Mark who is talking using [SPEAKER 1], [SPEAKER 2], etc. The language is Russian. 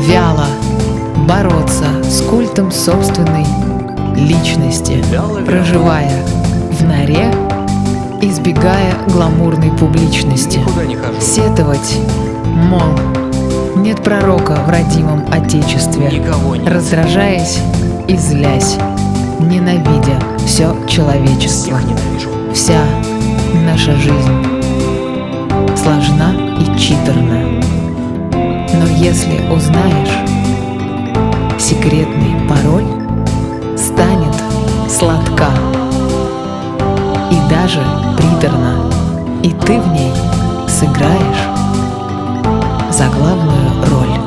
[SPEAKER 1] вяло бороться с культом собственной личности, проживая в норе, избегая гламурной публичности,
[SPEAKER 2] Никуда не хожу.
[SPEAKER 1] сетовать, мол, нет пророка в родимом Отечестве,
[SPEAKER 2] Никого нет.
[SPEAKER 1] раздражаясь и злясь, ненавидя все человечество.
[SPEAKER 2] Всех ненавижу.
[SPEAKER 1] Вся наша жизнь сложна и читерна. Но если узнаешь секретный пароль, станет сладка и даже приторно, и ты в ней сыграешь заглавную роль.